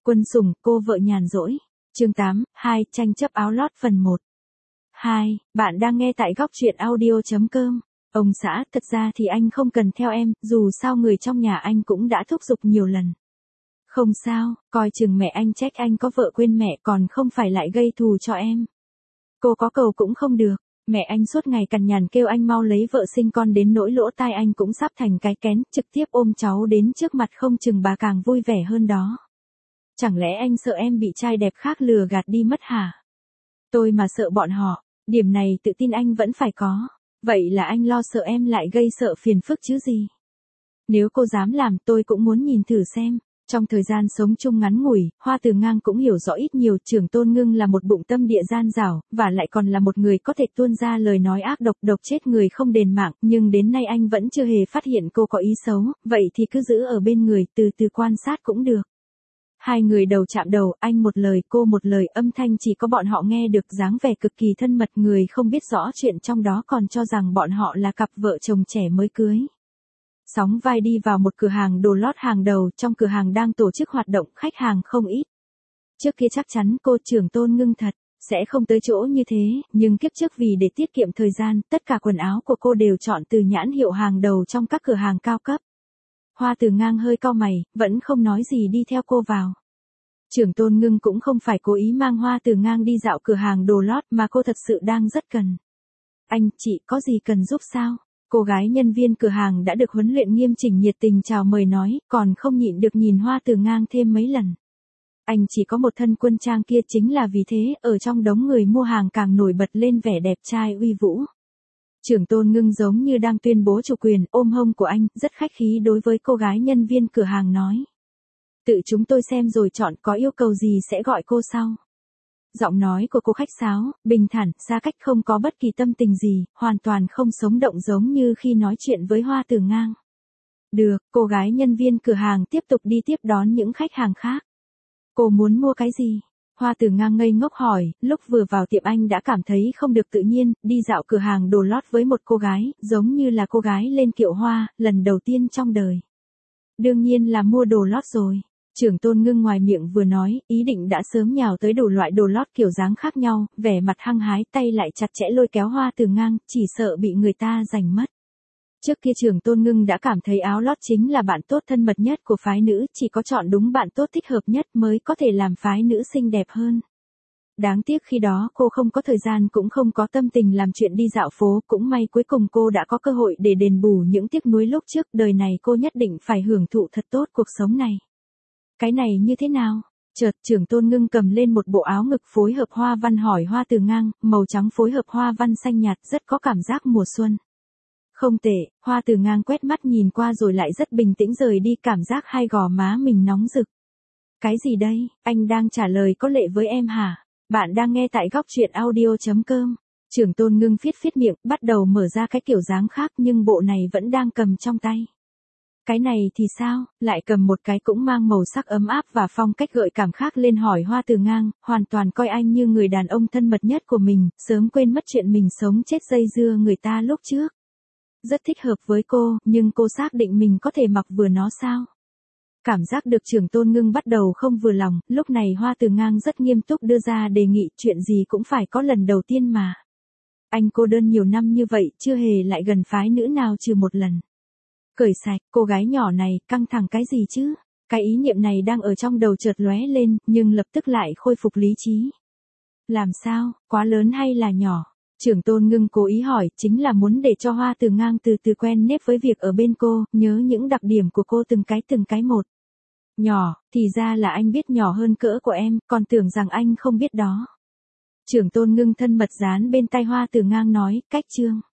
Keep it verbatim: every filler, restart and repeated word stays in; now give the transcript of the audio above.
Quân sủng, cô vợ nhàn rỗi. Chương tám, hai, tranh chấp áo lót phần một. hai, bạn đang nghe tại góc truyện audio chấm com. Ông xã, thật ra thì anh không cần theo em, dù sao người trong nhà anh cũng đã thúc giục nhiều lần. Không sao, coi chừng mẹ anh trách anh có vợ quên mẹ còn không phải lại gây thù cho em. Cô có cầu cũng không được, mẹ anh suốt ngày cằn nhằn kêu anh mau lấy vợ sinh con đến nỗi lỗ tai anh cũng sắp thành cái kén, trực tiếp ôm cháu đến trước mặt không chừng bà càng vui vẻ hơn đó. Chẳng lẽ anh sợ em bị trai đẹp khác lừa gạt đi mất hả? Tôi mà sợ bọn họ, điểm này tự tin anh vẫn phải có. Vậy là anh lo sợ em lại gây sợ phiền phức chứ gì? Nếu cô dám làm tôi cũng muốn nhìn thử xem. Trong thời gian sống chung ngắn ngủi, Hoa Từ Ngang cũng hiểu rõ ít nhiều Trưởng Tôn Ngưng là một bụng tâm địa gian dảo, và lại còn là một người có thể tuôn ra lời nói ác độc độc chết người không đền mạng, nhưng đến nay anh vẫn chưa hề phát hiện cô có ý xấu, vậy thì cứ giữ ở bên người từ từ quan sát cũng được. Hai người đầu chạm đầu, anh một lời cô một lời, âm thanh chỉ có bọn họ nghe được, dáng vẻ cực kỳ thân mật, người không biết rõ chuyện trong đó còn cho rằng bọn họ là cặp vợ chồng trẻ mới cưới. Sóng vai đi vào một cửa hàng đồ lót hàng đầu, trong cửa hàng đang tổ chức hoạt động, khách hàng không ít. Trước kia chắc chắn cô Trưởng Tôn Ngưng thật sẽ không tới chỗ như thế, nhưng kiếp trước vì để tiết kiệm thời gian, tất cả quần áo của cô đều chọn từ nhãn hiệu hàng đầu trong các cửa hàng cao cấp. Hoa Từ Ngang hơi cau mày, vẫn không nói gì đi theo cô vào. Trưởng Tôn Ngưng cũng không phải cố ý mang Hoa Từ Ngang đi dạo cửa hàng đồ lót mà cô thật sự đang rất cần. Anh, chị có gì cần giúp sao? Cô gái nhân viên cửa hàng đã được huấn luyện nghiêm chỉnh nhiệt tình chào mời nói, còn không nhịn được nhìn Hoa Từ Ngang thêm mấy lần. Anh chỉ có một thân quân trang kia, chính là vì thế, ở trong đống người mua hàng càng nổi bật lên vẻ đẹp trai uy vũ. Trưởng Tôn Ngưng giống như đang tuyên bố chủ quyền, ôm hông của anh, rất khách khí đối với cô gái nhân viên cửa hàng nói. Tự chúng tôi xem rồi chọn, có yêu cầu gì sẽ gọi cô sau. Giọng nói của cô khách sáo, bình thản, xa cách, không có bất kỳ tâm tình gì, hoàn toàn không sống động giống như khi nói chuyện với Hoa Từ Ngang. Được, cô gái nhân viên cửa hàng tiếp tục đi tiếp đón những khách hàng khác. Cô muốn mua cái gì? Hoa Từ Ngang ngây ngốc hỏi, lúc vừa vào tiệm anh đã cảm thấy không được tự nhiên, đi dạo cửa hàng đồ lót với một cô gái, giống như là cô gái lên kiệu hoa, lần đầu tiên trong đời. Đương nhiên là mua đồ lót rồi. Trưởng Tôn Ngưng ngoài miệng vừa nói, ý định đã sớm nhào tới đủ loại đồ lót kiểu dáng khác nhau, vẻ mặt hăng hái, tay lại chặt chẽ lôi kéo Hoa Từ Ngang, chỉ sợ bị người ta giành mất. Trước kia Trưởng Tôn Ngưng đã cảm thấy áo lót chính là bạn tốt thân mật nhất của phái nữ, chỉ có chọn đúng bạn tốt thích hợp nhất mới có thể làm phái nữ xinh đẹp hơn. Đáng tiếc khi đó cô không có thời gian cũng không có tâm tình làm chuyện đi dạo phố, cũng may cuối cùng cô đã có cơ hội để đền bù những tiếc nuối lúc trước, đời này cô nhất định phải hưởng thụ thật tốt cuộc sống này. Cái này như thế nào? Chợt Trưởng Tôn Ngưng cầm lên một bộ áo ngực phối hợp hoa văn hỏi Hoa Từ Ngang, màu trắng phối hợp hoa văn xanh nhạt, rất có cảm giác mùa xuân. Không tệ, Hoa Từ Ngang quét mắt nhìn qua rồi lại rất bình tĩnh rời đi, cảm giác hai gò má mình nóng rực. Cái gì đây, anh đang trả lời có lệ với em hả? Bạn đang nghe tại góc truyện audio chấm com. Trưởng Tôn Ngưng phiết phiết miệng, bắt đầu mở ra cái kiểu dáng khác nhưng bộ này vẫn đang cầm trong tay. Cái này thì sao, lại cầm một cái cũng mang màu sắc ấm áp và phong cách gợi cảm khác lên hỏi Hoa Từ Ngang, hoàn toàn coi anh như người đàn ông thân mật nhất của mình, sớm quên mất chuyện mình sống chết dây dưa người ta lúc trước. Rất thích hợp với cô, nhưng cô xác định mình có thể mặc vừa nó sao? Cảm giác được Trưởng Tôn Ngưng bắt đầu không vừa lòng, lúc này Hoa Từ Ngang rất nghiêm túc đưa ra đề nghị, chuyện gì cũng phải có lần đầu tiên mà. Anh cô đơn nhiều năm như vậy, chưa hề lại gần phái nữ nào trừ một lần. Cởi sạch, cô gái nhỏ này, căng thẳng cái gì chứ? Cái ý niệm này đang ở trong đầu chợt lóe lên, nhưng lập tức lại khôi phục lý trí. Làm sao, quá lớn hay là nhỏ? Trưởng Tôn Ngưng cố ý hỏi, chính là muốn để cho Hoa Từ Ngang từ từ quen nếp với việc ở bên cô, nhớ những đặc điểm của cô từng cái từng cái một. Nhỏ, thì ra là anh biết nhỏ hơn cỡ của em, còn tưởng rằng anh không biết đó. Trưởng Tôn Ngưng thân mật dán bên tai Hoa Từ Ngang nói, cách chương.